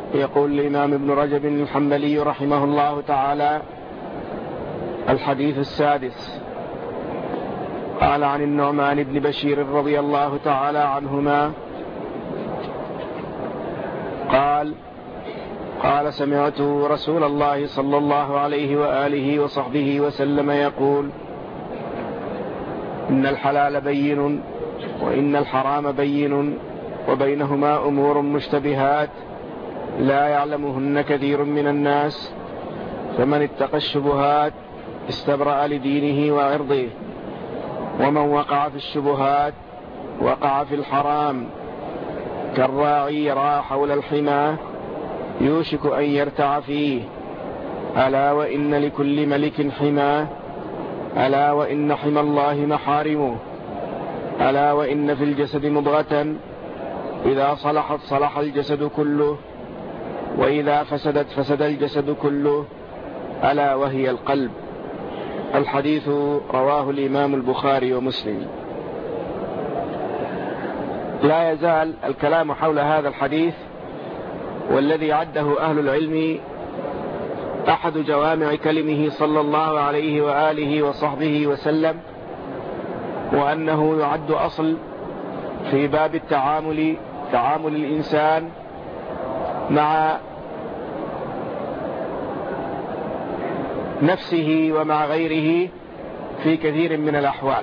يقول الإمام ابن رجب الحنبلي رحمه الله تعالى: الحديث السادس. قال عن النعمان بن بشير رضي الله تعالى عنهما قال سمعت رسول الله صلى الله عليه وآله وصحبه وسلم يقول: إن الحلال بين وإن الحرام بين وبينهما أمور مشتبهات لا يعلمهن كثير من الناس، فمن اتقى الشبهات استبرأ لدينه وعرضه، ومن وقع في الشبهات وقع في الحرام، كالراعي يرعى حول الحمى يوشك أن يرتع فيه، ألا وإن لكل ملك حمى، ألا وإن حمى الله محارمه، ألا وإن في الجسد مضغة إذا صلحت صلح الجسد كله، وإذا فسدت فسد الجسد كله، ألا وهي القلب. الحديث رواه الإمام البخاري ومسلم. لا يزال الكلام حول هذا الحديث، والذي عده أهل العلم أحد جوامع كلمه صلى الله عليه وآله وصحبه وسلم، وأنه يعد أصل في باب تعامل الإنسان مع نفسه ومع غيره في كثير من الأحوال.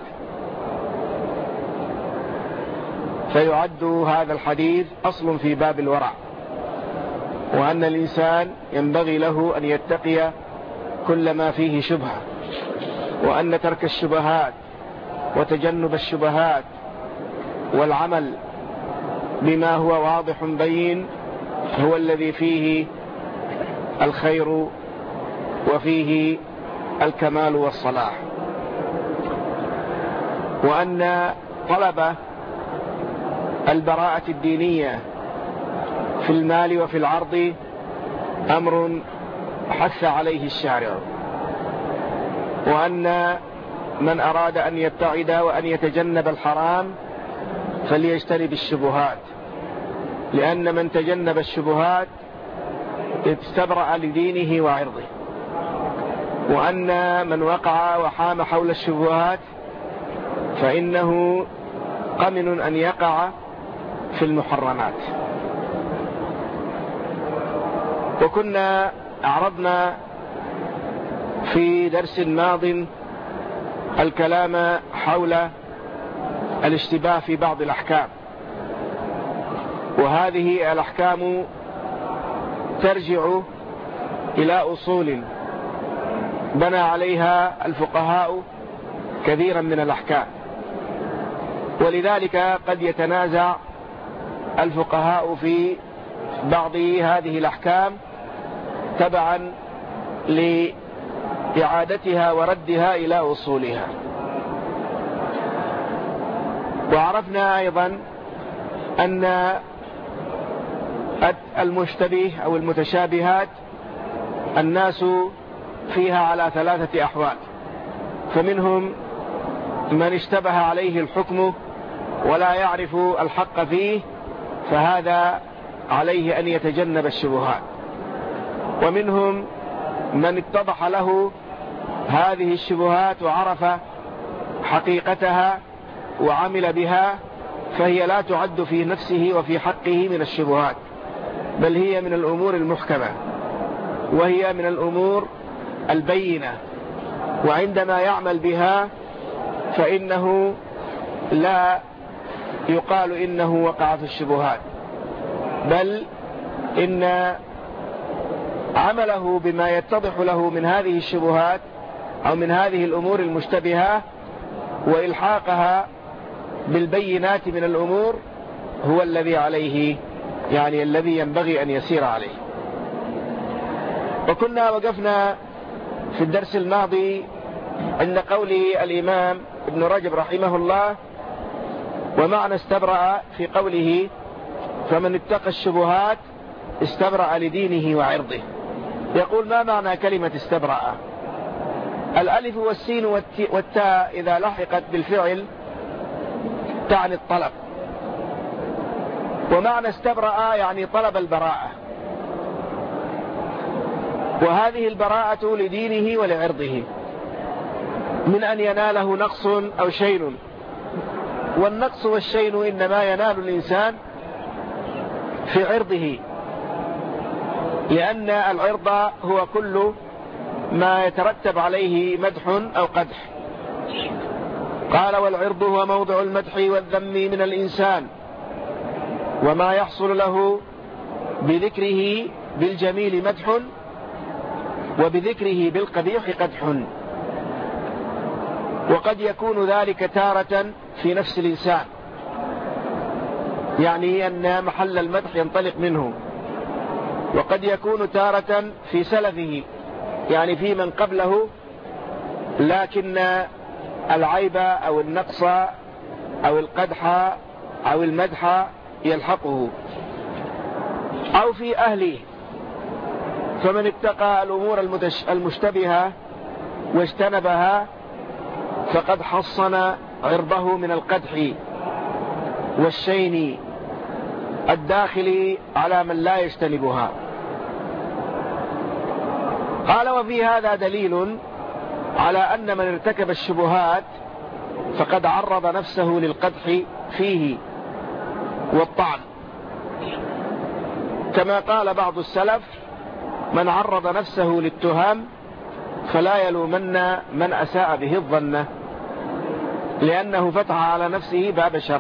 فيعد هذا الحديث أصل في باب الورع، وأن الإنسان ينبغي له أن يتقي كل ما فيه شبهة، وأن ترك الشبهات وتجنب الشبهات والعمل بما هو واضح بين هو الذي فيه الخير وفيه الكمال والصلاح، وأن طلب البراءة الدينية في المال وفي العرض أمر حث عليه الشارع، وأن من أراد أن يبتعد وأن يتجنب الحرام فليجتنب الشبهات، لأن من تجنب الشبهات استبرأ لدينه وعرضه، وأن من وقع وحام حول الشبهات فإنه قمن أن يقع في المحرمات. وكنا أعرضنا في درس ماض الكلام حول الاشتباه في بعض الأحكام، وهذه الأحكام ترجع إلى أصول بنى عليها الفقهاء كثيرا من الأحكام، ولذلك قد يتنازع الفقهاء في بعض هذه الأحكام تبعا لإعادتها وردها إلى أصولها. وعرفنا أيضا أن المشتبه أو المتشابهات الناس فيها على 3 أحوال، فمنهم من اشتبه عليه الحكم ولا يعرف الحق فيه، فهذا عليه أن يتجنب الشبهات، ومنهم من اتضح له هذه الشبهات وعرف حقيقتها وعمل بها، فهي لا تعد في نفسه وفي حقه من الشبهات، بل هي من الأمور المحكمة، وهي من الأمور البينة، وعندما يعمل بها فإنه لا يقال إنه وقع في الشبهات، بل إن عمله بما يتضح له من هذه الشبهات أو من هذه الأمور المشتبهة وإلحاقها بالبينات من الأمور هو الذي عليه، يعني الذي ينبغي أن يسير عليه. وكنا وقفنا في الدرس الماضي عند قول الإمام ابن رجب رحمه الله: ومعنى استبرأ في قوله: فمن اتقى الشبهات استبرأ لدينه وعرضه. يقول: ما معنى كلمة استبرأ؟ الألف والسين والتاء إذا لحقت بالفعل تعني الطلب، ومعنى استبرأ يعني طلب البراءة، وهذه البراءة لدينه ولعرضه من أن يناله نقص أو شين. والنقص والشين إنما ينال الإنسان في عرضه، لأن العرض هو كل ما يترتب عليه مدح أو قدح. قال: والعرض هو موضع المدح والذم من الإنسان، وما يحصل له بذكره بالجميل مدح، وبذكره بالقبيح قدح. وقد يكون ذلك تارة في نفس الإنسان، يعني أن محل المدح ينطلق منه، وقد يكون تارة في سلفه، يعني في من قبله، لكن العيب أو النقص أو القدح أو المدح يلحقه، أو في أهله. فمن اتقى الأمور المشتبهة واجتنبها فقد حصن عرضه من القدح والشين الداخل على من لا يجتنبها. قال: وفي هذا دليل على أن من ارتكب الشبهات فقد عرض نفسه للقدح فيه والطعن، كما قال بعض السلف: من عرض نفسه للتهم فلا يلومن من أساء به الظن، لأنه فتح على نفسه باب شر.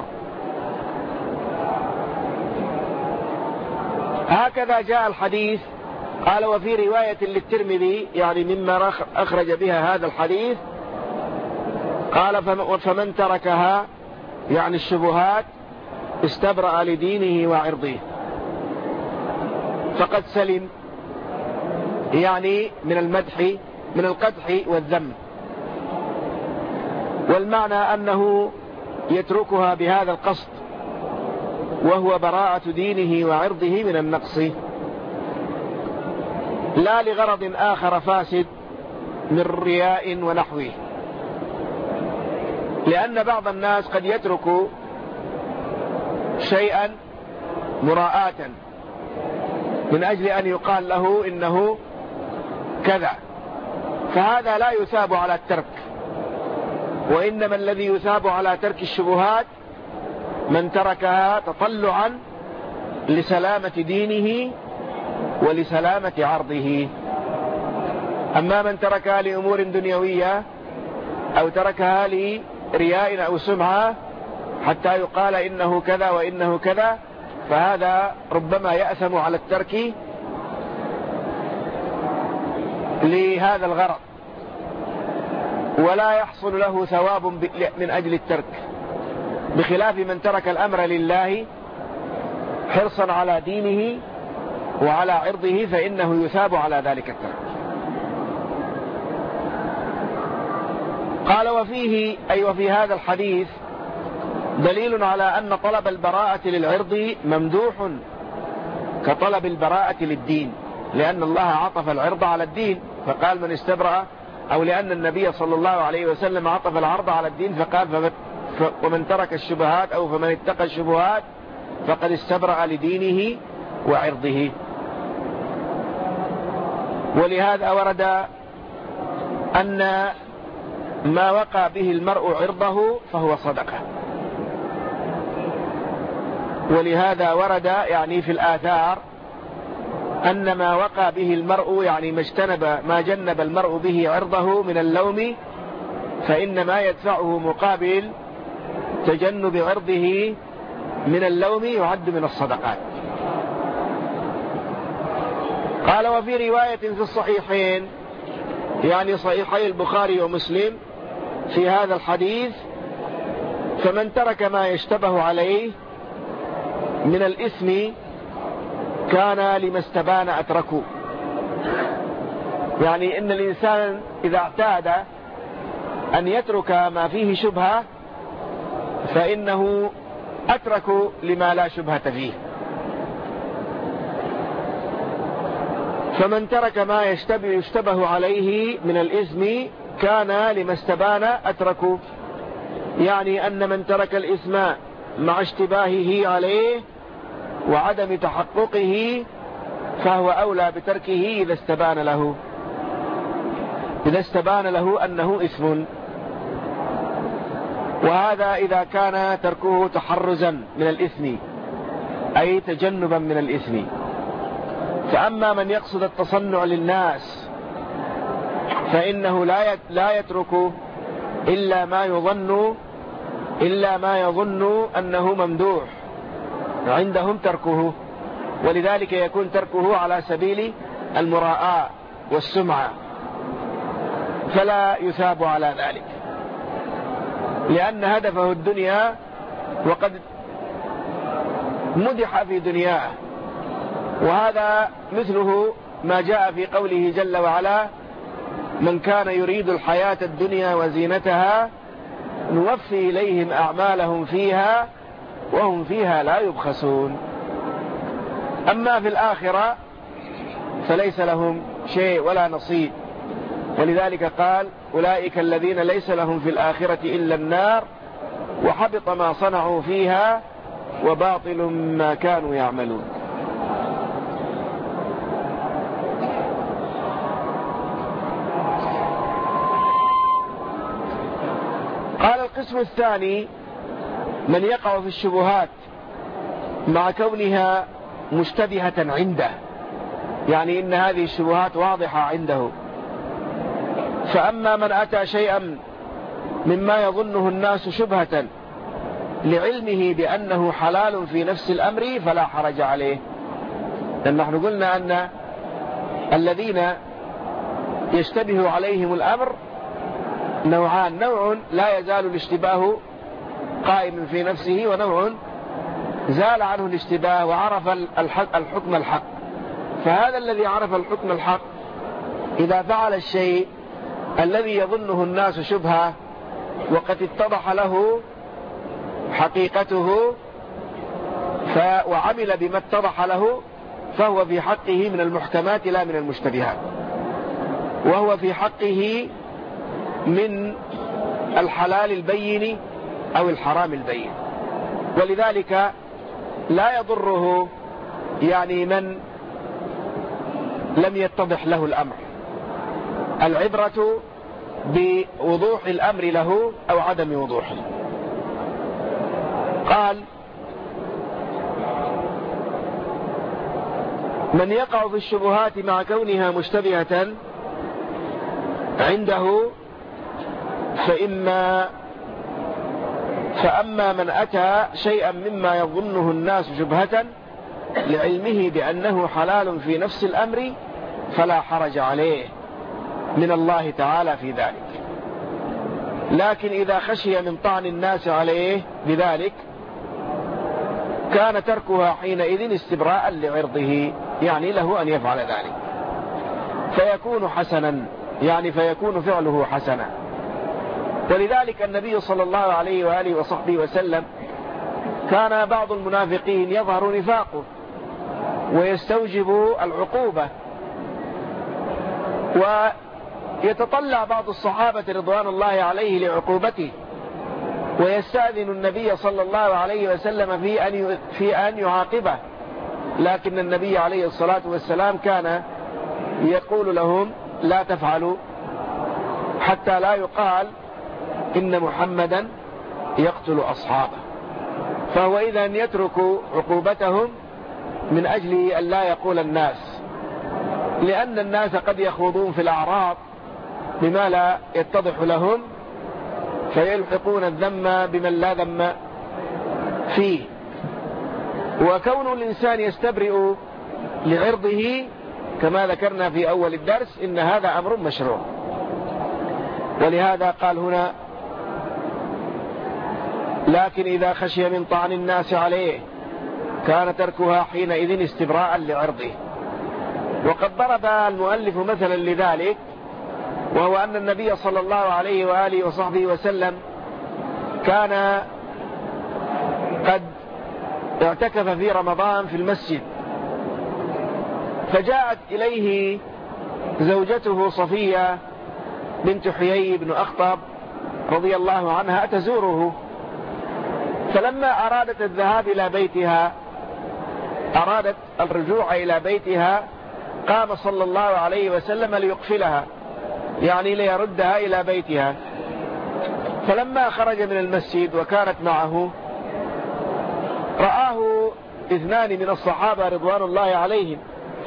هكذا جاء الحديث. قال: وفي رواية للترمذي، يعني مما أخرج بها هذا الحديث، قال: فمن تركها، يعني الشبهات، استبرأ لدينه وعرضه، فقد سلم، يعني من المدح، من القدح والذم. والمعنى أنه يتركها بهذا القصد، وهو براءة دينه وعرضه من النقص، لا لغرض آخر فاسد من رياء ونحوه. لأن بعض الناس قد يترك شيئا مراءة من أجل أن يقال له إنه كذا، فهذا لا يثاب على الترك. وإنما الذي يثاب على ترك الشبهات من تركها تطلعا لسلامة دينه ولسلامة عرضه. أما من تركها لأمور دنيوية أو تركها لرياء أو سمعة حتى يقال إنه كذا وإنه كذا، فهذا ربما يأثم على الترك لهذا الغرض، ولا يحصل له ثواب من أجل الترك، بخلاف من ترك الأمر لله حرصا على دينه وعلى عرضه، فإنه يثاب على ذلك الترك. قال: وفيه، أي وفي هذا الحديث، دليل على أن طلب البراءة للعرض ممدوح كطلب البراءة للدين، لأن الله عطف العرض على الدين فقال: من استبرأ، أو لأن النبي صلى الله عليه وسلم عطف العرض على الدين فقال: ومن ترك الشبهات، أو فمن اتقى الشبهات فقد استبرأ لدينه وعرضه. ولهذا ورد أن ما وقع به المرء عرضه فهو صدقة. ولهذا ورد يعني في الآثار أن ما وقع به المرء، يعني ما جنب المرء به عرضه من اللوم، فإن ما يدفعه مقابل تجنب عرضه من اللوم يعد من الصدقات. قال: وفي رواية في الصحيحين، يعني صحيحي البخاري ومسلم، في هذا الحديث: فمن ترك ما يشتبه عليه من الإثم كان لما استبان أتركه. يعني إن الإنسان إذا اعتاد أن يترك ما فيه شبهة فإنه أترك لما لا شبهة فيه. فمن ترك ما يشتبه عليه من الإثم كان لما استبان أتركه، يعني أن من ترك الإثم مع اشتباهه عليه وعدم تحققه فهو أولى بتركه إذا استبان له أنه إثم. وهذا إذا كان تركه تحرزا من الإثم، أي تجنبا من الإثم. فأما من يقصد التصنع للناس فإنه لا يترك إلا ما يظن أنه ممدوح عندهم تركه، ولذلك يكون تركه على سبيل المراءة والسمعة، فلا يثاب على ذلك، لأن هدفه الدنيا وقد مدح في دنياه. وهذا مثله ما جاء في قوله جل وعلا: من كان يريد الحياة الدنيا وزينتها نوفي إليهم أعمالهم فيها وهم فيها لا يبخسون. أما في الآخرة فليس لهم شيء ولا نصيب، ولذلك قال: أولئك الذين ليس لهم في الآخرة إلا النار وحبط ما صنعوا فيها وباطل ما كانوا يعملون. قال: القسم الثاني من يقع في الشبهات مع كونها مشتبهة عنده، يعني إن هذه الشبهات واضحة عنده. فأما من أتى شيئا مما يظنه الناس شبهة لعلمه بأنه حلال في نفس الأمر فلا حرج عليه. لأن نحن قلنا أن الذين يشتبه عليهم الأمر نوعان: نوع لا يزال الاشتباه قائم في نفسه، ونوع زال عنه الاشتباه وعرف الحكم الحق. فهذا الذي عرف الحكم الحق إذا فعل الشيء الذي يظنه الناس شبهة وقد اتضح له حقيقته وعمل بما اتضح له فهو في حقه من المحكمات لا من المشتبهات، وهو في حقه من الحلال البين أو الحرام البين. ولذلك لا يضره يعني من لم يتضح له الأمر، العبرة بوضوح الأمر له أو عدم وضوحه. قال: من يقع في الشبهات مع كونها مشتبهة عنده فأما من أتى شيئا مما يظنه الناس شبهة لعلمه بأنه حلال في نفس الأمر فلا حرج عليه من الله تعالى في ذلك. لكن إذا خشي من طعن الناس عليه بذلك كان تركها حينئذ استبراء لعرضه، يعني له أن يفعل ذلك فيكون حسنا، يعني فيكون فعله حسنا. ولذلك النبي صلى الله عليه وآله وصحبه وسلم كان بعض المنافقين يظهر نفاقه ويستوجب العقوبة، ويتطلع بعض الصحابة رضوان الله عليه لعقوبته ويستأذن النبي صلى الله عليه وسلم في أن يعاقبه، لكن النبي عليه الصلاة والسلام كان يقول لهم: لا تفعلوا حتى لا يقال إن محمدا يقتل أصحابه. فهو إذن يترك عقوبتهم من أجل أن لا يقول الناس، لأن الناس قد يخوضون في الأعراض بما لا يتضح لهم فيلحقون الذم بمن لا ذم فيه. وكون الإنسان يستبرئ لعرضه كما ذكرنا في أول الدرس إن هذا أمر مشروع. ولهذا قال هنا: لكن إذا خشي من طعن الناس عليه كان تركها حينئذ استبراء لعرضه. وقد ضرب المؤلف مثلا لذلك، وهو أن النبي صلى الله عليه وآله وصحبه وسلم كان قد اعتكف في رمضان في المسجد، فجاءت إليه زوجته صفية بنت حيي بن أخطب رضي الله عنها تزوره، فلما أرادت الذهاب إلى بيتها أرادت الرجوع إلى بيتها قام صلى الله عليه وسلم ليقفلها، يعني ليردها إلى بيتها. فلما خرج من المسجد وكانت معه رآه 2 من الصحابة رضوان الله عليهم،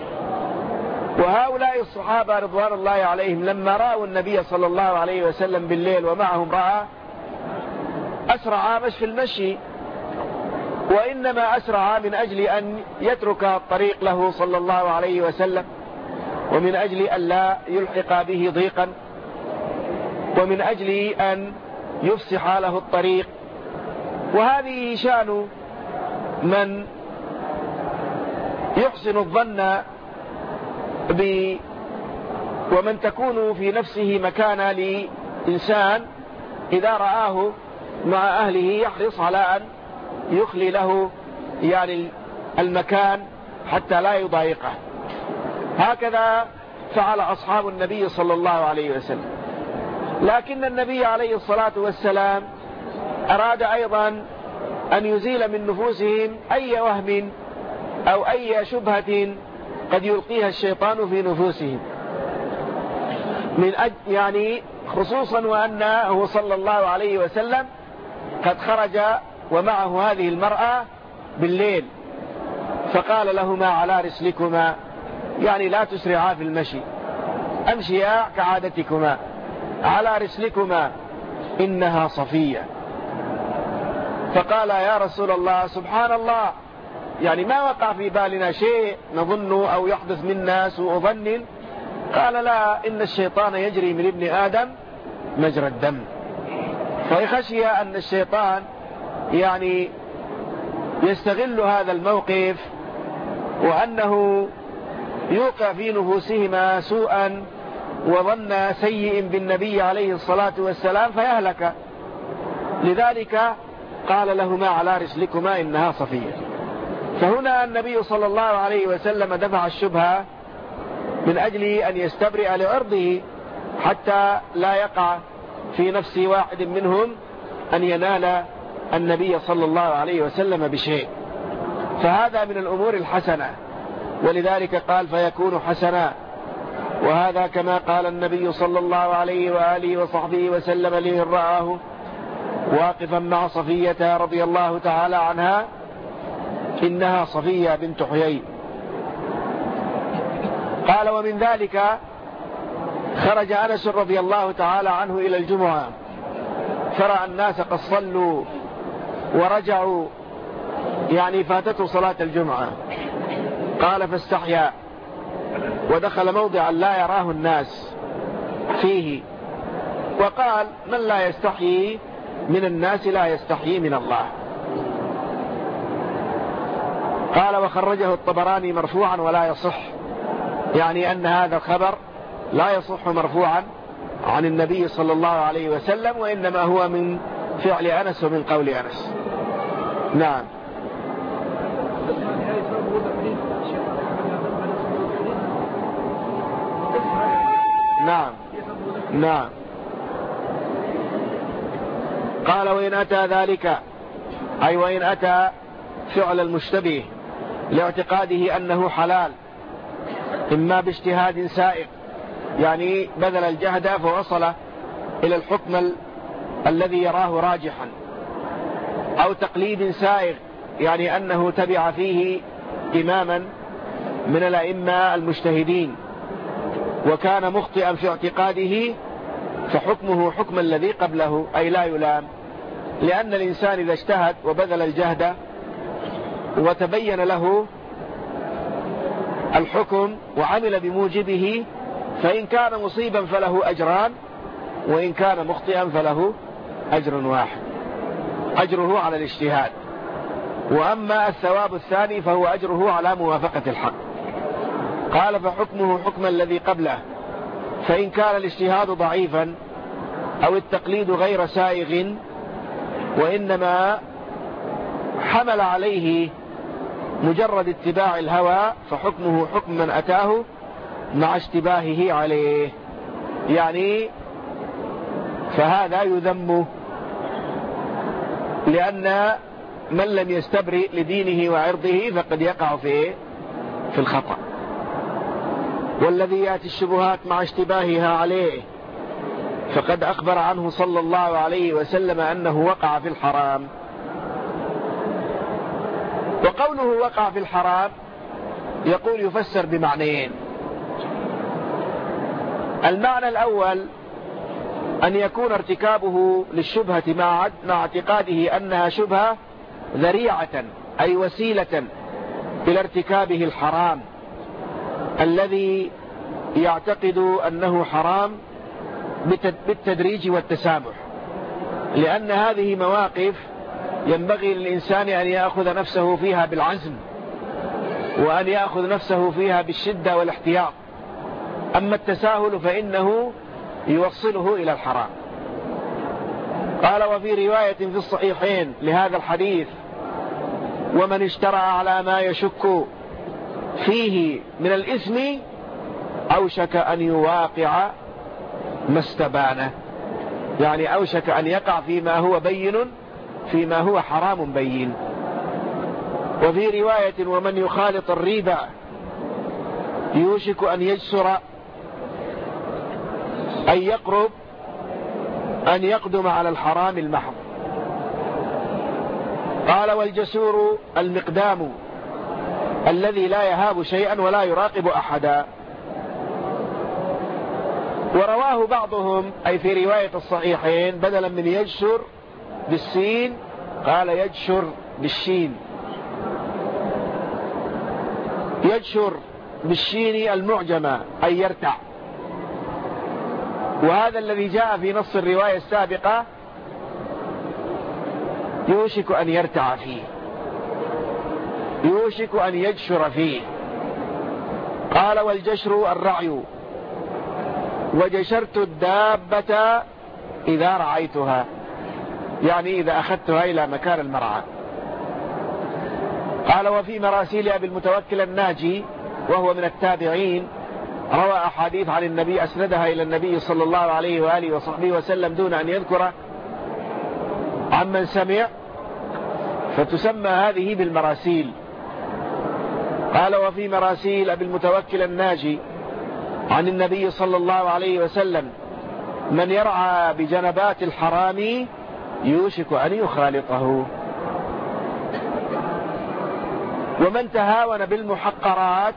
وهؤلاء الصحابة رضوان الله عليهم لما رأوا النبي صلى الله عليه وسلم بالليل ومعه امرأة أسرعا مش في المشي، وإنما أسرعا من أجل أن يترك الطريق له صلى الله عليه وسلم، ومن أجل أن لا يلحق به ضيقا، ومن أجل أن يفسح له الطريق. وهذه شأن من يحسن الظن ومن تكون في نفسه مكانة لإنسان إذا رآه مع أهله يحرص على أن يخلي له يعني المكان حتى لا يضايقه. هكذا فعل أصحاب النبي صلى الله عليه وسلم. لكن النبي عليه الصلاة والسلام أراد أيضا أن يزيل من نفوسهم أي وهم أو أي شبهة قد يلقيها الشيطان في نفوسهم، يعني خصوصا وأنه صلى الله عليه وسلم قد خرج ومعه هذه المرأة بالليل، فقال لهما على رسلكما، يعني لا تسرعا في المشي، أمشيا كعادتكما، على رسلكما إنها صفية. فقال يا رسول الله سبحان الله، يعني ما وقع في بالنا شيء نظن أو يحدث منا سوء ظن. قال لا، إن الشيطان يجري من ابن آدم مجرى الدم. فخشي أن الشيطان يعني يستغل هذا الموقف، وأنه يوقع في نفوسهما سوءا وظن سيء بالنبي عليه الصلاة والسلام فيهلك. لذلك قال لهما على رسلكما إنها صفية. فهنا النبي صلى الله عليه وسلم دفع الشبهة من أجل أن يستبرئ لعرضه حتى لا يقع في نفس واحد منهم أن ينال النبي صلى الله عليه وسلم بشيء. فهذا من الأمور الحسنة، ولذلك قال فيكون حسنا. وهذا كما قال النبي صلى الله عليه وآله وصحبه وسلم لمن رآه واقفا مع صفية رضي الله تعالى عنها إنها صفية بنت حيي. قال ومن ذلك خرج أنس رضي الله تعالى عنه إلى الجمعة فرأى الناس قد صلوا ورجعوا، يعني فاتته صلاة الجمعة. قال فاستحيا ودخل موضعا لا يراه الناس فيه، وقال من لا يستحيي من الناس لا يستحيي من الله. قال وخرجه الطبراني مرفوعا ولا يصح، يعني أن هذا الخبر لا يصح مرفوعا عن النبي صلى الله عليه وسلم، وإنما هو من فعل أنس ومن قول أنس. نعم. نعم نعم. قال وإن أتى ذلك، أي وإن أتى فعل المشتبه لاعتقاده أنه حلال، إما باجتهاد سائق، يعني بذل الجهد فوصل إلى الحكم الذي يراه راجحا، أو تقليد سائغ، يعني أنه تبع فيه إماما من الأئمة المجتهدين وكان مخطئا في اعتقاده، فحكمه حكم الذي قبله، أي لا يلام. لأن الإنسان إذا اجتهد وبذل الجهد وتبين له الحكم وعمل بموجبه، فإن كان مصيبا فله أجران، وإن كان مخطئا فله أجر واحد، أجره على الاجتهاد. وأما الثواب الثاني فهو أجره على موافقة الحق. قال فحكمه حكم الذي قبله، فإن كان الاجتهاد ضعيفا أو التقليد غير سائغ وإنما حمل عليه مجرد اتباع الهوى، فحكمه حكم من أتاه مع اشتباهه عليه، يعني فهذا يذم، لأن من لم يستبرئ لدينه وعرضه فقد يقع في الخطأ. والذي يأتي الشبهات مع اشتباهها عليه فقد أخبر عنه صلى الله عليه وسلم أنه وقع في الحرام. وقوله وقع في الحرام يقول يفسر بمعنيين. المعنى الأول أن يكون ارتكابه للشبهة مع اعتقاده أنها شبهة ذريعة أي وسيلة إلى ارتكابه الحرام الذي يعتقد أنه حرام بالتدريج والتسامح، لأن هذه مواقف ينبغي للإنسان أن يأخذ نفسه فيها بالعزم وأن يأخذ نفسه فيها بالشدة والاحتياط. أما التساهل فإنه يوصله إلى الحرام. قال وفي رواية في الصحيحين لهذا الحديث ومن اشترى على ما يشك فيه من الإثم أوشك أن يواقع ما استبانه، يعني أوشك أن يقع فيما هو بين فيما هو حرام بين. وفي رواية ومن يخالط الريبة يوشك أن يجسر أن يقرب أن يقدم على الحرام المحض. قال والجسور المقدام الذي لا يهاب شيئا ولا يراقب أحدا. ورواه بعضهم أي في رواية الصحيحين بدلا من يجسر بالسين قال يجسر بالشين، يجسر بالشين المعجمة أي يرتع. وهذا الذي جاء في نص الرواية السابقة يوشك أن يرتع فيه، يوشك أن يجشر فيه. قال والجشر الرعي وجشرت الدابة إذا رعيتها، يعني إذا أخذتها إلى مكان المرعى. قال وفي مراسيل أبي المتوكل الناجي وهو من التابعين روى أحاديث عن النبي أسندها إلى النبي صلى الله عليه وآله وصحبه وسلم دون أن يذكر عمن سمع، فتسمى هذه بالمراسيل. قال وفي مراسيل أبي المتوكل الناجي عن النبي صلى الله عليه وسلم من يرعى بجنبات الحرام يوشك أن يخالطه، ومن تهاون بالمحقرات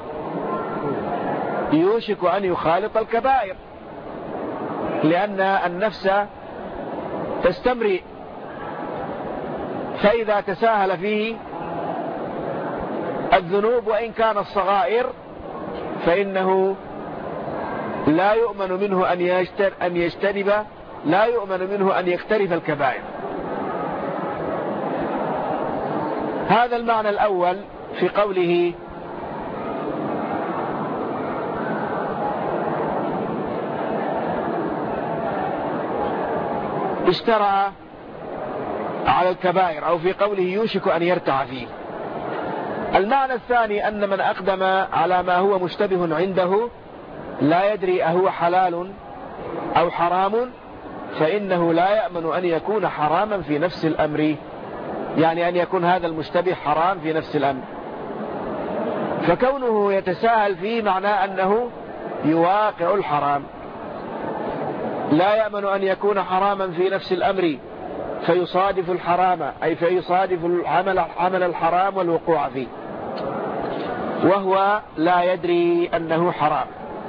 يوشك أن يخالط الكبائر، لأن النفس تستمرئ، فإذا تساهل فيه الذنوب وإن كان الصغائر فإنه لا يؤمن منه أن يجتنب، لا يؤمن منه أن يقترف الكبائر. هذا المعنى الأول في قوله اشترى على الكبائر، أو في قوله يوشك أن يرتع فيه. المعنى الثاني أن من أقدم على ما هو مشتبه عنده لا يدري أهو حلال أو حرام فإنه لا يأمن أن يكون حراما في نفس الأمر، يعني أن يكون هذا المشتبه حرام في نفس الأمر. فكونه يتساهل فيه معناه أنه يواقع الحرام، لا يأمن أن يكون حراما في نفس الأمر فيصادف الحرام، أي فيصادف عمل الحرام والوقوع فيه وهو لا يدري أنه حرام.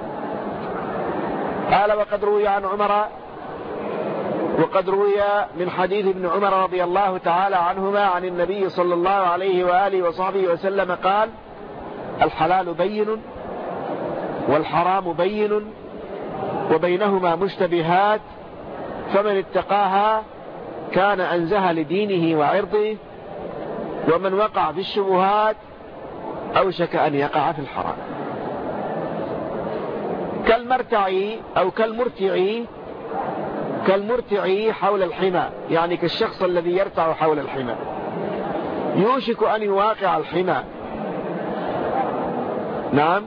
قال وقد روي عن عمر، وقد روي من حديث ابن عمر رضي الله تعالى عنهما عن النبي صلى الله عليه وآله وصحبه وسلم قال الحلال بين والحرام بين وبينهما مشتبهات فمن اتقاها كان أنزه لدينه وعرضه ومن وقع في الشبهات أوشك أن يقع في الحرام. كالمرتعي أو كالمرتعي حول الحمى، يعني كالشخص الذي يرتع حول الحمى يوشك أن يواقع الحمى. نعم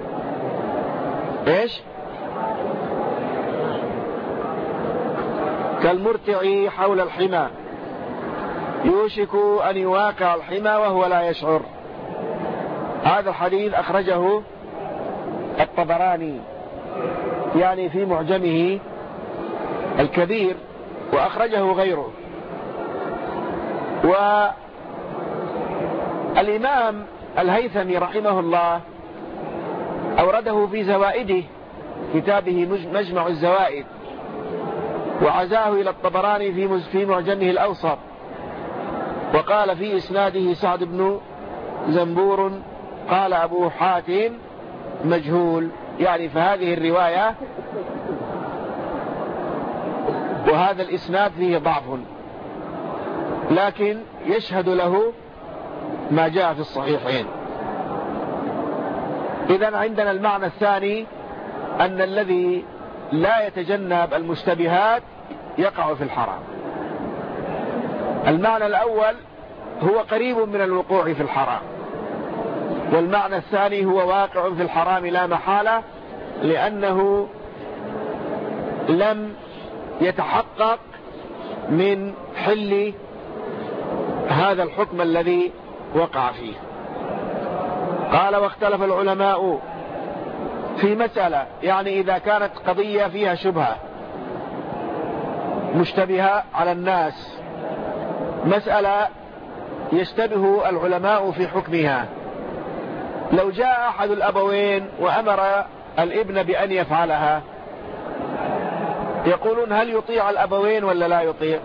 ايش؟ كالمرتعي حول الحمى يوشك أن يواقع الحمى وهو لا يشعر. هذا الحديث أخرجه الطبراني يعني في معجمه الكبير، وأخرجه غيره. والإمام الهيثمي رحمه الله أورده في زوائده كتابه مجمع الزوائد، وعزاه إلى الطبراني في معجمه الأوسط، وقال في إسناده سعد بن زنبور قال أبو حاتم مجهول، يعني فهذه الرواية وهذا الإسناد فيه ضعف، لكن يشهد له ما جاء في الصحيحين. إذن عندنا المعنى الثاني أن الذي لا يتجنب المشتبهات يقع في الحرام. المعنى الأول هو قريب من الوقوع في الحرام، والمعنى الثاني هو واقع في الحرام لا محالة، لأنه لم يتحقق من حل هذا الحكم الذي وقع فيه. قال واختلف العلماء في مسألة، يعني إذا كانت قضية فيها شبهة مشتبهة على الناس، مسألة يشتبه العلماء في حكمها، لو جاء أحد الأبوين وأمر الابن بأن يفعلها، يقولون هل يطيع الأبوين ولا لا يطيع؟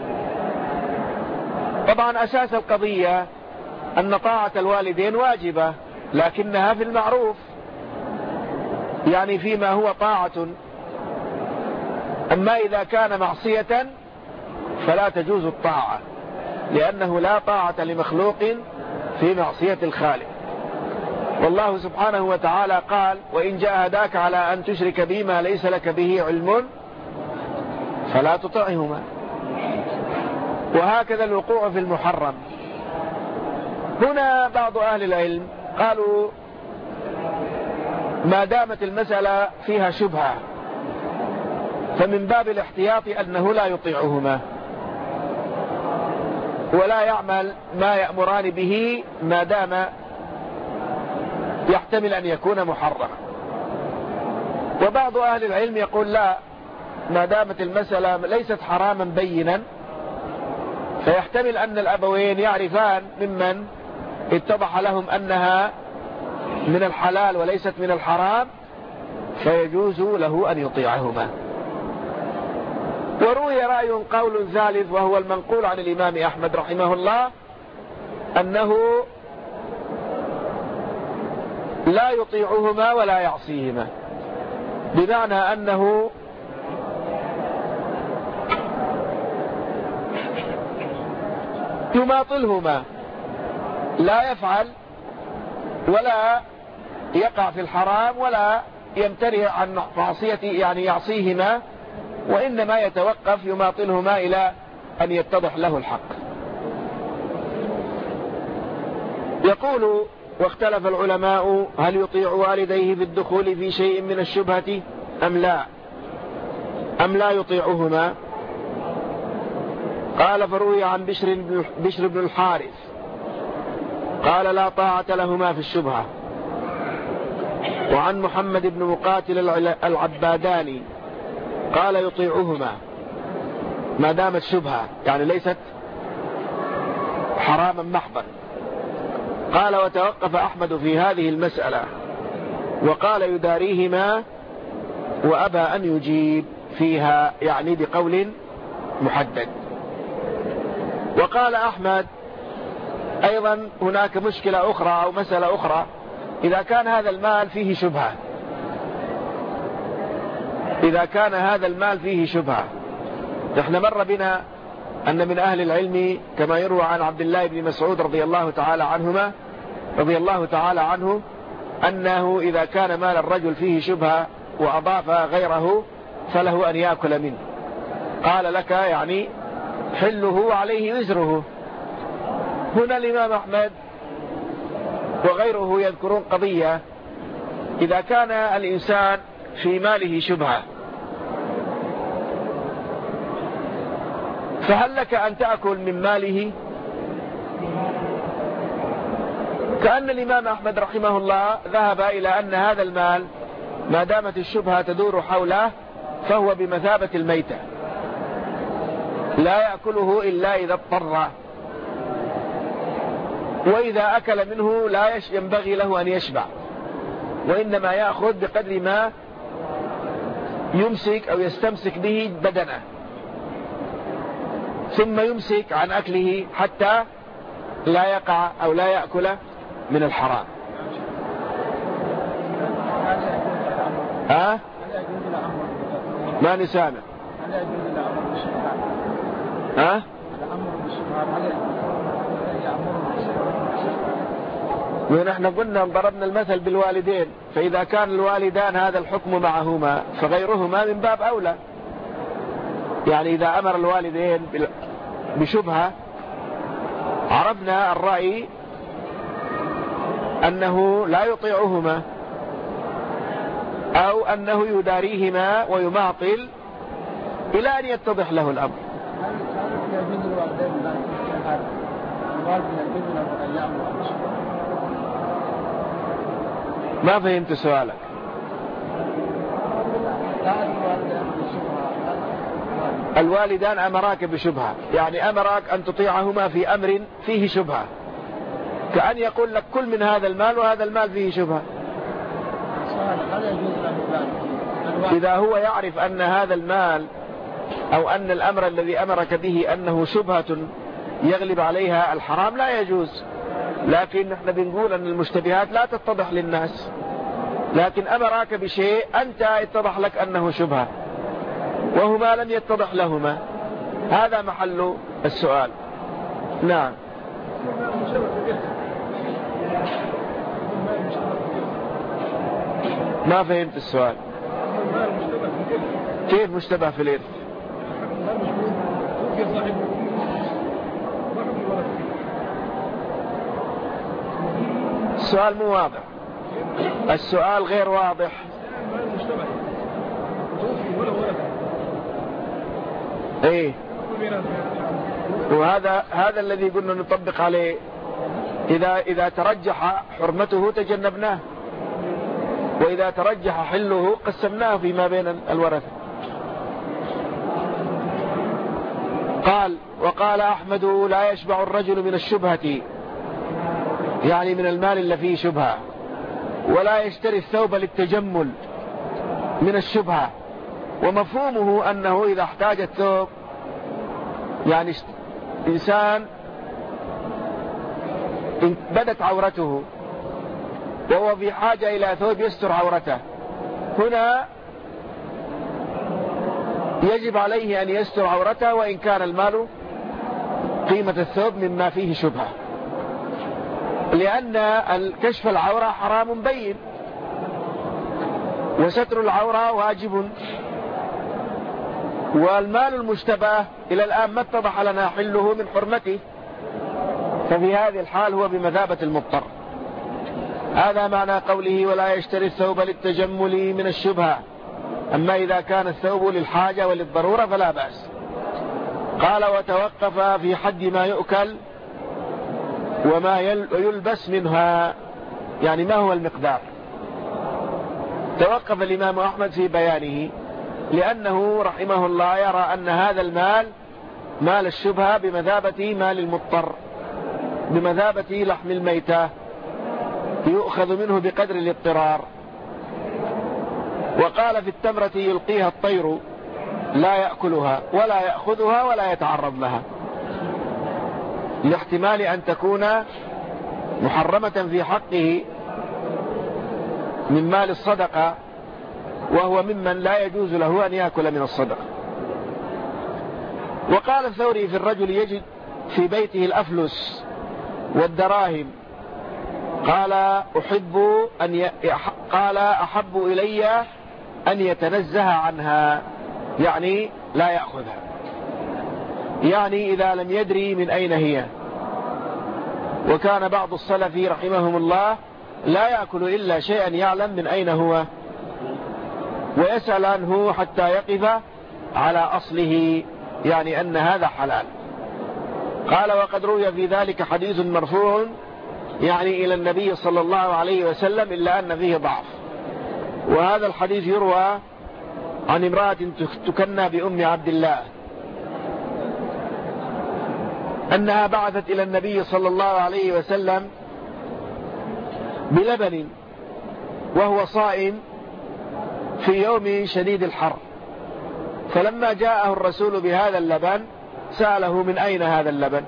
طبعا أساس القضية أن طاعة الوالدين واجبة، لكنها في المعروف، يعني فيما هو طاعة. أما إذا كان معصية فلا تجوز الطاعة، لأنه لا طاعة لمخلوق في معصية الخالق. والله سبحانه وتعالى قال وإن جاهداك على أن تشرك بما ليس لك به علم فلا تطعهما. وهكذا الوقوع في المحرم. هنا بعض أهل العلم قالوا ما دامت المسألة فيها شبهة فمن باب الاحتياط أنه لا يطيعهما ولا يعمل ما يأمران به ما دام يحتمل أن يكون محرما. وبعض أهل العلم يقول لا، ما دامت المسألة ليست حراما بينا، فيحتمل أن الأبوين يعرفان ممن اتضح لهم أنها من الحلال وليست من الحرام، فيجوز له أن يطيعهما. وروي رأي قول ثالث وهو المنقول عن الإمام أحمد رحمه الله، أنه لا يطيعهما ولا يعصيهما، بمعنى أنه يماطلهما، لا يفعل ولا يقع في الحرام ولا يمتنع عن معصية يعني يعصيهما، وإنما يتوقف يماطلهما إلى أن يتضح له الحق. يقول واختلف العلماء هل يطيع والديه في الدخول في شيء من الشبهة أم لا يطيعهما. قال فروي عن بشر بن الحارث قال لا طاعة لهما في الشبهة، وعن محمد بن مقاتل العباداني قال يطيعهما ما دامت شبهة، يعني ليست حراما محضا. قال وتوقف أحمد في هذه المسألة وقال يداريهما وأبى أن يجيب فيها، يعني بقول محدد. وقال أحمد أيضا هناك مشكلة أخرى أو مسألة أخرى، إذا كان هذا المال فيه شبهة، إذا كان هذا المال فيه شبهة، نحن مر بنا أن من أهل العلم كما يروى عن عبد الله بن مسعود رضي الله تعالى عنه أنه إذا كان مال الرجل فيه شبهة وأضاف غيره فله أن يأكل منه. قال لك يعني حله وعليه وزره. هنا الإمام أحمد وغيره يذكرون قضية، إذا كان الإنسان في ماله شبهة فهل لك أن تأكل من ماله كأن الإمام أحمد رحمه الله ذهب إلى أن هذا المال ما دامت الشبهة تدور حوله فهو بمثابة الميتة، لا يأكله إلا إذا اضطر، وإذا أكل منه لا ينبغي له أن يشبع، وإنما يأخذ بقدر ما يمسك أو يستمسك به بدنه، ثم يمسك عن أكله حتى لا يقع أو لا يأكل من الحرام. ما نسامع. ونحن قلنا ضربنا المثل بالوالدين، فإذا كان الوالدان هذا الحكم معهما فغيرهما من باب أولى. يعني إذا أمر الوالدين بشبهة عرفنا الرأي أنه لا يطيعهما أو أنه يداريهما ويماطل إلى أن يتضح له الأمر. ما فهمت سؤالك. الوالدان أمراك بشبهة، يعني أمراك أن تطيعهما في أمر فيه شبهة، كأن يقول لك كل من هذا المال وهذا المال فيه شبهة. إذا هو يعرف أن هذا المال أو أن الأمر الذي أمرك به أنه شبهة يغلب عليها الحرام لا يجوز، لكن نحن بنقول أن المشتبهات لا تتضح للناس، لكن أمرك بشيء أنت اتضح لك أنه شبهة وهما لم يتضح لهما، هذا محل السؤال. نعم. ما فهمت السؤال. كيف مشتبه في الإرث؟ السؤال مو واضح، السؤال غير واضح. ايه، وهذا الذي قلنا نطبق عليه. إذا ترجح حرمته تجنبناه، وإذا ترجح حله قسمناه فيما بين الورثة. وقال أحمد لا يشبع الرجل من الشبهة، يعني من المال اللي فيه شبهة، ولا يشتري الثوب للتجمل من الشبهة. ومفهومه أنه إذا احتاج الثوب، يعني إنسان بدت عورته وهو في حاجة إلى ثوب يستر عورته، هنا يجب عليه أن يستر عورته وإن كان المال قيمة الثوب مما فيه شبهة، لأن الكشف العورة حرام بين، وستر العورة واجب، والمال المشتبه إلى الآن ما اتضح لنا حله من حرمته، ففي هذه الحال هو بمثابة المضطر. هذا معنى قوله ولا يشتري الثوب للتجمل من الشبهة. أما إذا كان الثوب للحاجة وللضرورة فلا بأس. قال وتوقف في حد ما يؤكل وما يلبس منها، يعني ما هو المقدار. توقف الإمام أحمد في بيانه، لأنه رحمه الله يرى أن هذا المال مال الشبهة بمثابة مال المضطر، بمثابة لحم الميتة، يؤخذ منه بقدر الاضطرار. وقال في التمرة يلقيها الطير لا يأكلها ولا يأخذها ولا يتعرض لها، لاحتمال أن تكون محرمة في حقه من مال الصدقة، وهو ممن لا يجوز له أن يأكل من الصدقة. وقال الثوري في الرجل يجد في بيته الأفلس والدراهم، قال أحب إلي أن يتنزه عنها، يعني لا يأخذها، يعني إذا لم يدري من أين هي. وكان بعض السلف رحمهم الله لا يأكل إلا شيئا يعلم من أين هو، ويسأل عنه حتى يقف على أصله، يعني أن هذا حلال. قال وقد روي في ذلك حديث مرفوع يعني إلى النبي صلى الله عليه وسلم، إلا أن فيه ضعف. وهذا الحديث يروى عن امرأة تكنى بأم عبد الله أنها بعثت إلى النبي صلى الله عليه وسلم بلبن وهو صائم في يوم شديد الحر، فلما جاءه الرسول بهذا اللبن سأله من أين هذا اللبن،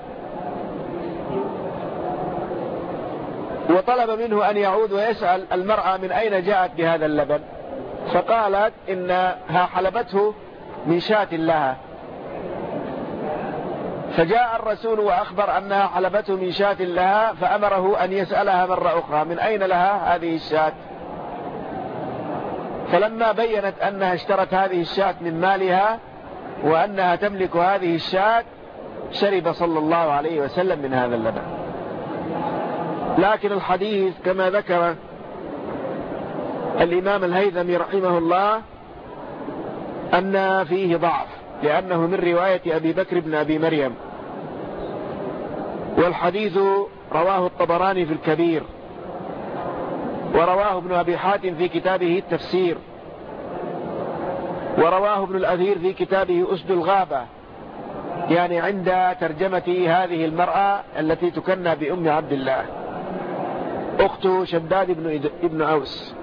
وطلب منه أن يعود ويسأل المرأة من أين جاءت بهذا اللبن، فقالت إنها حلبته من شاة لها. فجاء الرسول وأخبر أنها حلبته من شاة لها، فأمره أن يسألها مرة أخرى من أين لها هذه الشاة. فلما بينت أنها اشترت هذه الشاة من مالها وأنها تملك هذه الشاة، شرب صلى الله عليه وسلم من هذا اللبن. لكن الحديث كما ذكر الإمام الهيثمي رحمه الله أن فيه ضعف، لأنه من رواية أبي بكر بن أبي مريم، والحديث رواه الطبراني في الكبير، ورواه ابن أبي حاتم في كتابه التفسير، ورواه ابن الأثير في كتابه أسد الغابة، يعني عند ترجمة هذه المرأة التي تكنى بأم عبد الله أخت شداد ابن أوس.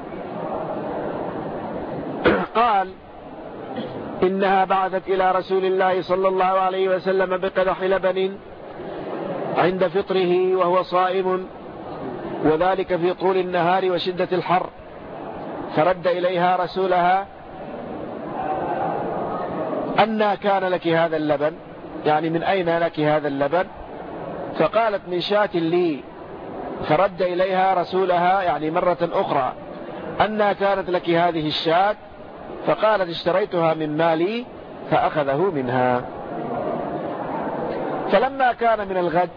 قال إنها بعثت إلى رسول الله صلى الله عليه وسلم بقدح لبن عند فطره وهو صائم، وذلك في طول النهار وشدة الحر، فرد إليها رسولها أن كان لك هذا اللبن، يعني من أين لك هذا اللبن؟ فقالت من شاة لي. فرد إليها رسولها يعني مرة أخرى أن كانت لك هذه الشاة، فقالت اشتريتها من مالي، فأخذه منها. فلما كان من الغد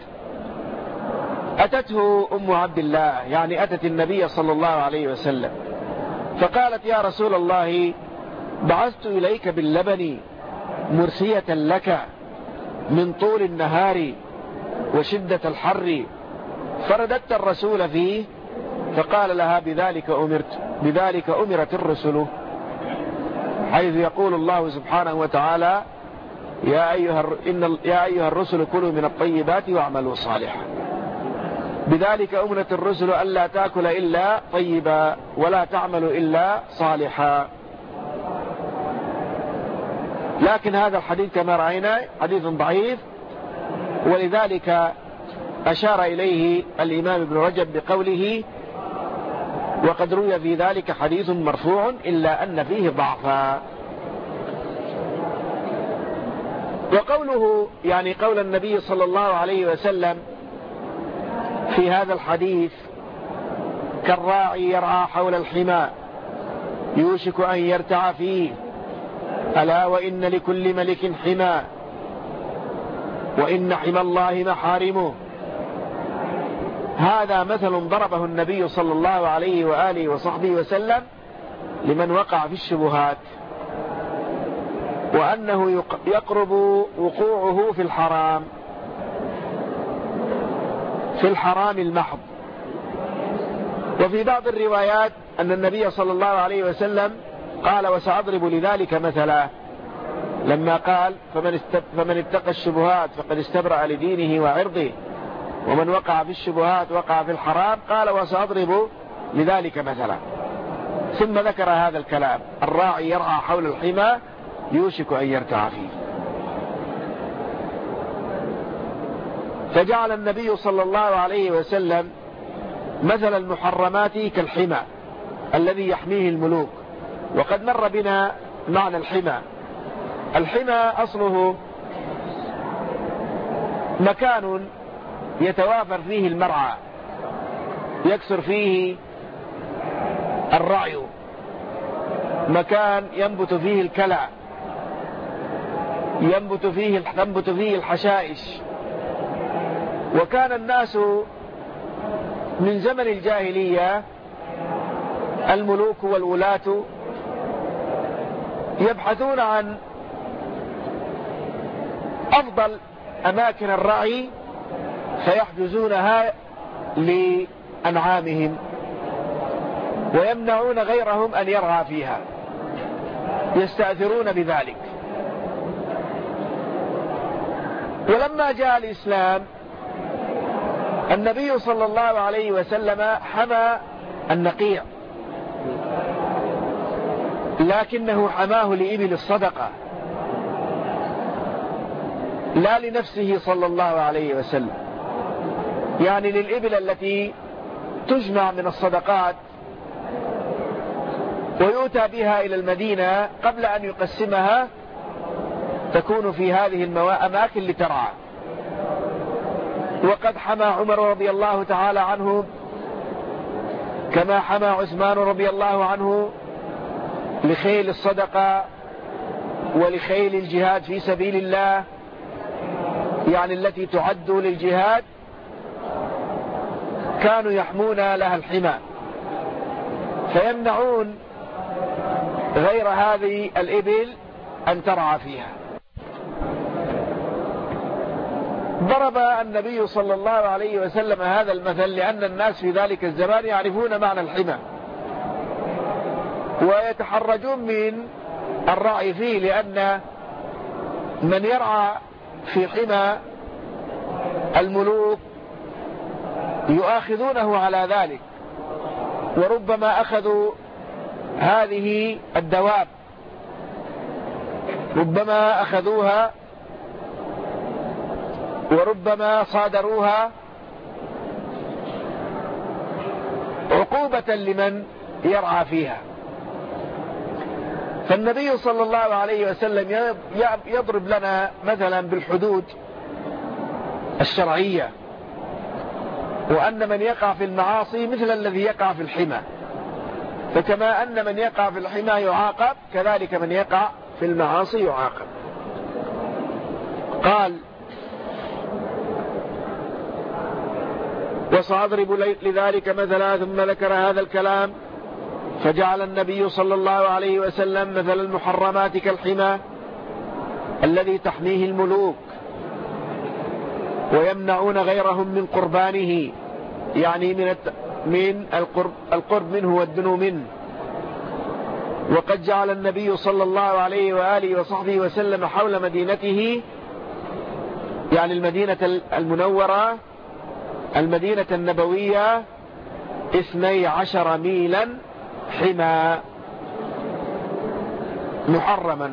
أتته أم عبد الله، يعني أتت النبي صلى الله عليه وسلم، فقالت يا رسول الله بعثت إليك باللبن مرسية لك من طول النهار وشدة الحر، فرددت الرسول فيه، فقال لها بذلك أمرت الرسل، حيث يقول الله سبحانه وتعالى يا أيها الرسل كلوا من الطيبات واعملوا صالحا. بذلك أمرت الرسل ألا تأكل إلا طيبا ولا تعمل إلا صالحا. لكن هذا الحديث كما رأينا حديث ضعيف، ولذلك أشار إليه الإمام ابن رجب بقوله وقد روي في ذلك حديث مرفوع إلا أن فيه ضعفا. وقوله يعني قول النبي صلى الله عليه وسلم في هذا الحديث كالراعي يرعى حول الحمى يوشك أن يرتع فيه، ألا وإن لكل ملك حمى وإن حمى الله محارمه. هذا مثل ضربه النبي صلى الله عليه وآله وصحبه وسلم لمن وقع في الشبهات، وأنه يقرب وقوعه في الحرام المحض. وفي بعض الروايات أن النبي صلى الله عليه وسلم قال وسأضرب لذلك مثلا، لما قال فمن اتقى الشبهات فقد استبرأ لدينه وعرضه، ومن وقع في الشبهات وقع في الحرام، قال وسأضرب لذلك مثلا. ثم ذكر هذا الكلام الراعي يرعى حول الحمى يوشك أن يرتع فيه. فجعل النبي صلى الله عليه وسلم مثل المحرمات كالحمى الذي يحميه الملوك. وقد مر بنا معنى الحمى. الحمى أصله مكان يتوافر فيه المرعى، يكثر فيه الرعي، مكان ينبت فيه الكلى، ينبت فيه الحشائش. وكان الناس من زمن الجاهلية الملوك والولاة يبحثون عن أفضل أماكن الرعي فيحجزونها لأنعامهم ويمنعون غيرهم أن يرعى فيها، يستأثرون بذلك. ولما جاء الإسلام النبي صلى الله عليه وسلم حمى النقيع، لكنه حماه لإبل الصدقة لا لنفسه صلى الله عليه وسلم، يعني للإبل التي تجمع من الصدقات ويؤتى بها إلى المدينة قبل أن يقسمها، تكون في هذه الأماكن لترعى. وقد حمى عمر رضي الله تعالى عنه كما حمى عثمان رضي الله عنه لخيل الصدقة ولخيل الجهاد في سبيل الله، يعني التي تعد للجهاد، كانوا يحمون لها الحمى فيمنعون غير هذه الإبل أن ترعى فيها. ضرب النبي صلى الله عليه وسلم هذا المثل لأن الناس في ذلك الزمان يعرفون معنى الحمى ويتحرجون من الرعي فيه، لأن من يرعى في حمى الملوك يؤاخذونه على ذلك، وربما أخذوا هذه الدواب، ربما أخذوها وربما صادروها عقوبة لمن يرعى فيها. فالنبي صلى الله عليه وسلم يضرب لنا مثلا بالحدود الشرعية، وأن من يقع في المعاصي مثل الذي يقع في الحمى، فكما أن من يقع في الحمى يعاقب كذلك من يقع في المعاصي يعاقب. قال: وسأضرب لذلك مثلا، ثم ذكر هذا الكلام فجعل النبي صلى الله عليه وسلم مثل المحرمات كالحمى الذي تحميه الملوك ويمنعون غيرهم من قربانه، يعني من القرب منه والدنو منه. وقد جعل النبي صلى الله عليه وآله وصحبه وسلم حول مدينته، يعني المدينة المنورة المدينة النبوية 12 ميلا حمى محرما.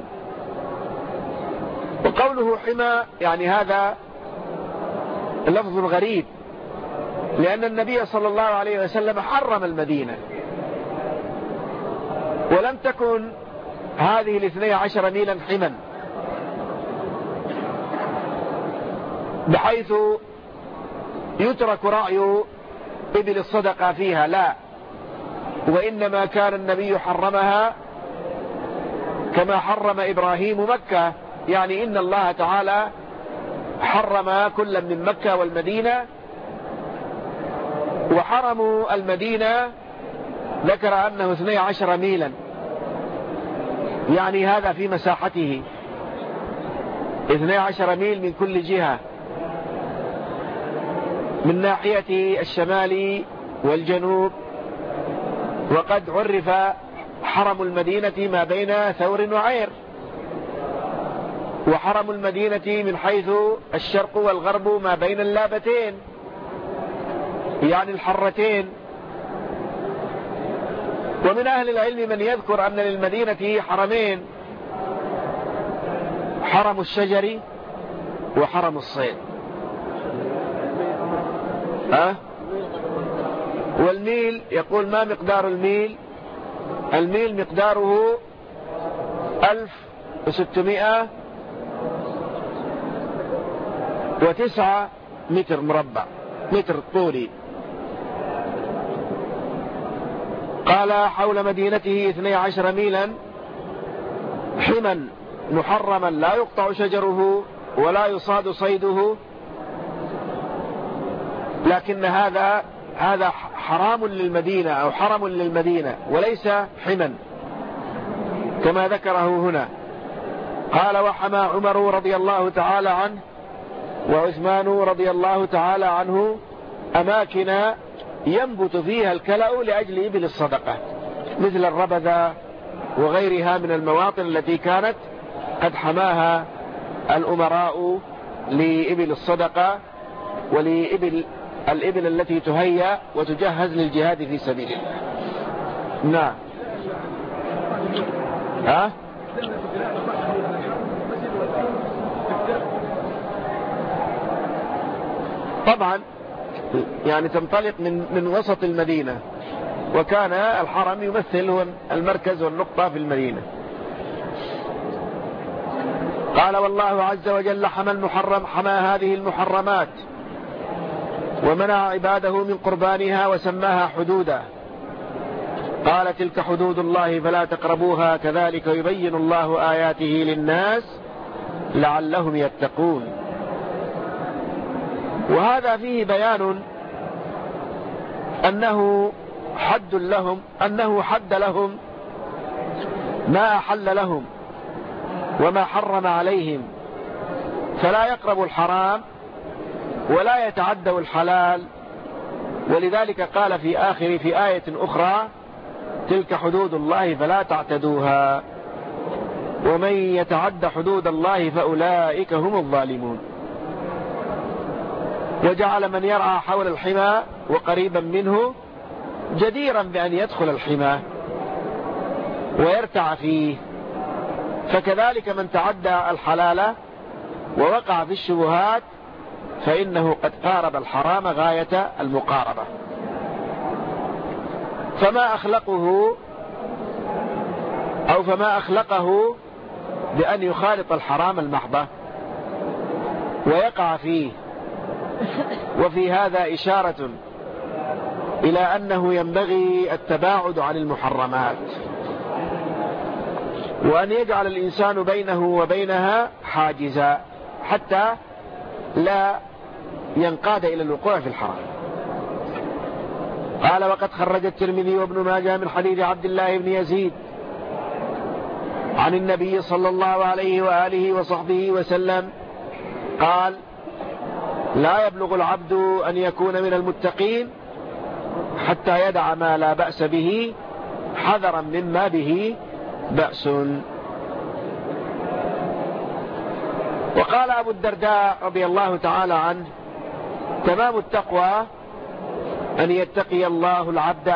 وقوله حمى يعني هذا لفظ غريب، لأن النبي صلى الله عليه وسلم حرم المدينة، ولم تكن هذه 12 ميلا حما بحيث يترك رعي إبل الصدقة فيها، لا، وإنما كان النبي حرمها كما حرم إبراهيم مكة، يعني إن الله تعالى حرم كل من مكة والمدينة، وحرموا المدينة ذكر أنه 12 ميلا، يعني هذا في مساحته 12 ميل من كل جهة، من ناحية الشمال والجنوب. وقد عرف حرم المدينة ما بين ثور وعير، وحرم المدينة من حيث الشرق والغرب ما بين اللابتين، يعني الحرتين. ومن أهل العلم من يذكر أن للمدينة حرمين: حرم الشجر وحرم الصيد. والميل يقول: ما مقدار الميل؟ الميل مقداره 1609 متر مربع، متر طولي. قال: حول مدينته 12 ميلا حما محرما لا يقطع شجره ولا يصاد صيده، لكن هذا حرام للمدينة أو حرم للمدينة وليس حما كما ذكره هنا. قال: وحمى عمر رضي الله تعالى عنه وعثمان رضي الله تعالى عنه أماكن ينبت فيها الكلأ لأجل إبل الصدقة، مثل الربذة وغيرها من المواطن التي كانت قد حماها الأمراء لإبل الصدقة ولإبل التي تهيأ وتجهز للجهاد في سبيل الله. نعم. طبعا يعني تنطلق من وسط المدينة، وكان الحرم يمثل هو المركز والنقطة في المدينة. قال والله عز وجل حمى هذه المحرمات ومنع عباده من قربانها وسماها حدودا. قال تلك حدود الله فلا تقربوها كذلك يبين الله آياته للناس لعلهم يتقون. وهذا فيه بيان أنه حد لهم ما أحل لهم وما حرم عليهم، فلا يقربوا الحرام ولا يتعدوا الحلال. ولذلك قال في آية أخرى تلك حدود الله فلا تعتدوها ومن يتعد حدود الله فأولئك هم الظالمون. وجعل من يرعى حول الحمى وقريبا منه جديرا بأن يدخل الحمى ويرتع فيه، فكذلك من تعدى الحلال ووقع في الشبهات فإنه قد قارب الحرام غاية المقاربة. فما أخلقه بأن يخالط الحرام المحضة ويقع فيه. وفي هذا إشارة إلى أنه ينبغي التباعد عن المحرمات، وأن يجعل الإنسان بينه وبينها حاجزا حتى لا ينقاد إلى الوقوع في الحرام. قال وقد خرج الترمذي وابن ماجه من حديث عبد الله بن يزيد عن النبي صلى الله عليه وآله وصحبه وسلم قال لا يبلغ العبد أن يكون من المتقين حتى يدع ما لا بأس به حذرا مما به بأس. وقال أبو الدرداء رضي الله تعالى عنه تمام التقوى أن يتقي الله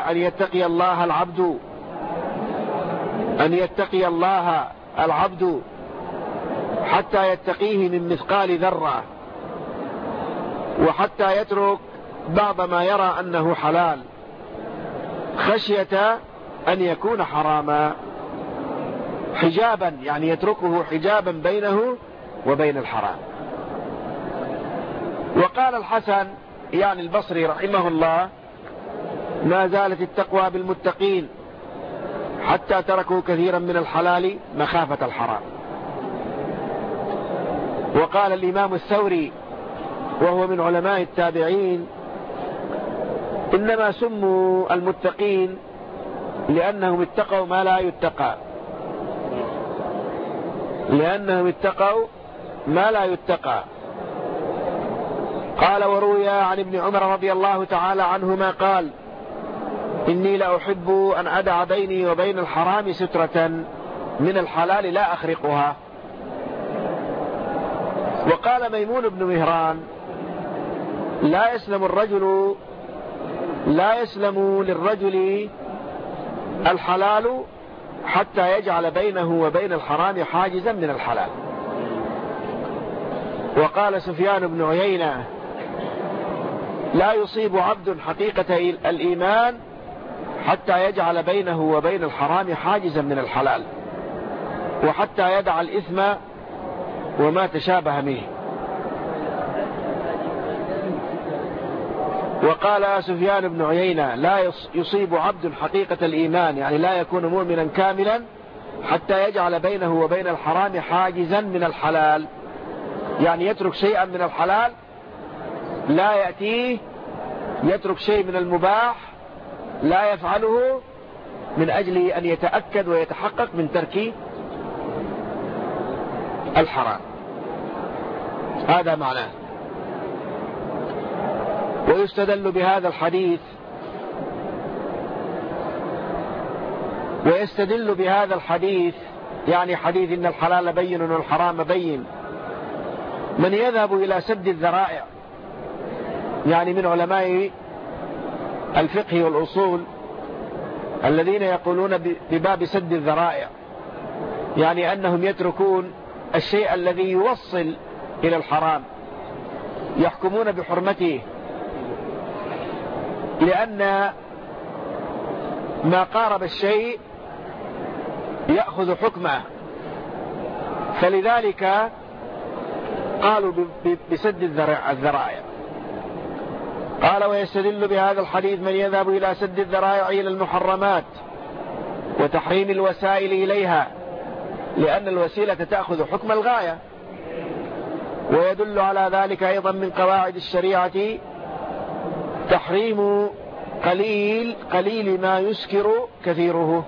العبد حتى يتقيه من مثقال ذرة، وحتى يترك بعض ما يرى أنه حلال خشية أن يكون حراما، حجابا يعني يتركه حجابا بينه وبين الحرام. وقال الحسن يعني البصري رحمه الله ما زالت التقوى بالمتقين حتى تركوا كثيرا من الحلال مخافة الحرام. وقال الإمام الثوري وهو من علماء التابعين إنما سموا المتقين لأنهم اتقوا ما لا يتقى. قال وروي عن ابن عمر رضي الله تعالى عنهما قال إني لأحب أن أدع بيني وبين الحرام سترة من الحلال لا أخرقها. وقال ميمون بن مهران لا يسلم للرجل الحلال حتى يجعل بينه وبين الحرام حاجزا من الحلال. وقال سفيان بن عيينة لا يصيب عبد حقيقة الإيمان حتى يجعل بينه وبين الحرام حاجزا من الحلال، وحتى يدع الإثم وما تشابه منه. وقال سفيان بن عيينة لا يصيب عبد حقيقة الإيمان يعني لا يكون مؤمنا كاملا حتى يجعل بينه وبين الحرام حاجزا من الحلال، يعني يترك شيئا من الحلال لا يأتيه، يترك شيء من المباح لا يفعله من أجل أن يتأكد ويتحقق من ترك الحرام. هذا معناه. ويستدل بهذا الحديث يعني حديث إن الحلال بين والحرام بين، من يذهب إلى سد الذرائع، يعني من علماء الفقه والأصول الذين يقولون بباب سد الذرائع، يعني أنهم يتركون الشيء الذي يوصل إلى الحرام، يحكمون بحرمته، لأن ما قارب الشيء يأخذ حكمه، فلذلك قالوا بسد الذرائع. قال ويستدل بهذا الحديث من يذهب إلى سد الذرائع إلى المحرمات وتحريم الوسائل إليها، لأن الوسيلة تأخذ حكم الغاية. ويدل على ذلك أيضا من قواعد الشريعة تحريم قليل ما يسكر كثيره،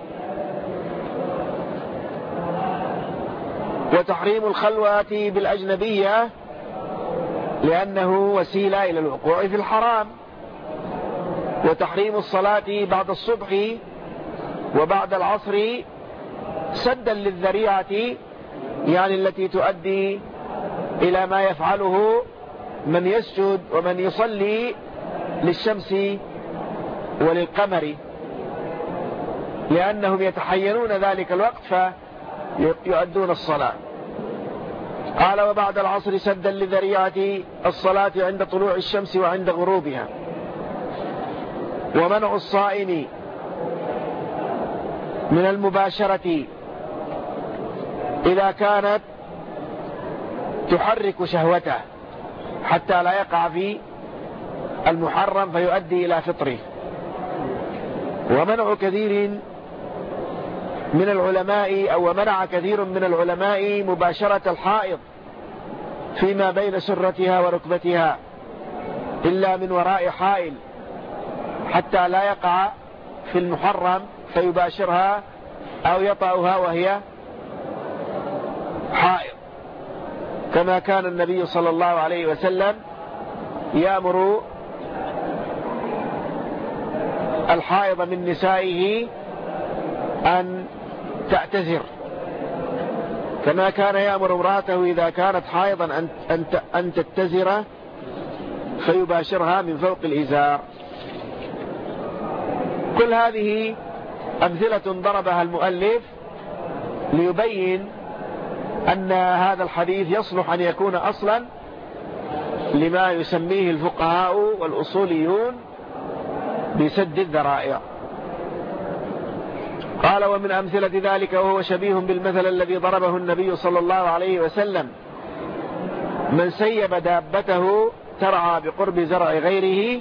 وتحريم الخلوة بالأجنبية لأنه وسيلة إلى الوقوع في الحرام، وتحريم الصلاة بعد الصبح وبعد العصر سدا للذريعة، يعني التي تؤدي إلى ما يفعله من يسجد ومن يصلي للشمس وللقمر، لأنهم يتحينون ذلك الوقت فيؤدون الصلاة. قال وبعد العصر سدا لذريعة الصلاة عند طلوع الشمس وعند غروبها. ومنع الصائم من المباشرة إذا كانت تحرك شهوته حتى لا يقع في المحرم فيؤدي إلى فطره. ومنع كثير من العلماء أو منع كثير من العلماء مباشرة الحائض فيما بين سرتها وركبتها إلا من وراء حائل حتى لا يقع في المحرم فيباشرها أو يطأها وهي حائض، كما كان النبي صلى الله عليه وسلم يأمر الحائض من نسائه أن تعتذر، كما كان يأمر امرأته إذا كانت حائضا أن تتزر فيباشرها من فوق الإزار. كل هذه أمثلة ضربها المؤلف ليبين أن هذا الحديث يصلح أن يكون أصلا لما يسميه الفقهاء والأصوليون بسد الذرائع. قال ومن أمثلة ذلك وهو شبيه بالمثل الذي ضربه النبي صلى الله عليه وسلم من سيب دابته ترعى بقرب زرع غيره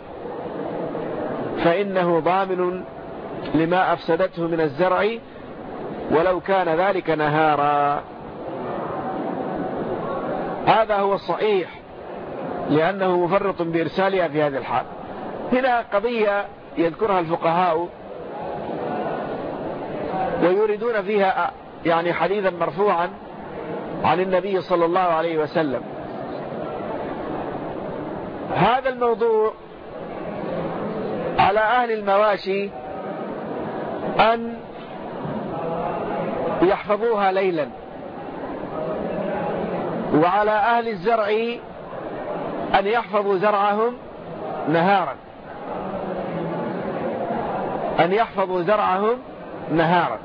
فإنه ضامن لما أفسدته من الزرع ولو كان ذلك نهارا. هذا هو الصحيح لأنه مفرط بإرسالها في هذا الحال. هنا قضية يذكرها الفقهاء ويريدون فيها يعني حديثا مرفوعا عن النبي صلى الله عليه وسلم. هذا الموضوع على أهل المواشي أن يحفظوها ليلا، وعلى أهل الزرع أن يحفظوا زرعهم نهارا، أن يحفظوا زرعهم نهارا.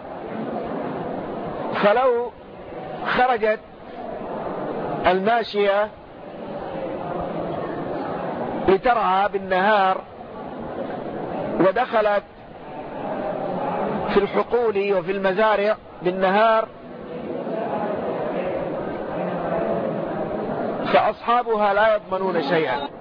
فلو خرجت الماشية لترعى بالنهار ودخلت في الحقول وفي المزارع بالنهار فأصحابها لا يضمنون شيئا،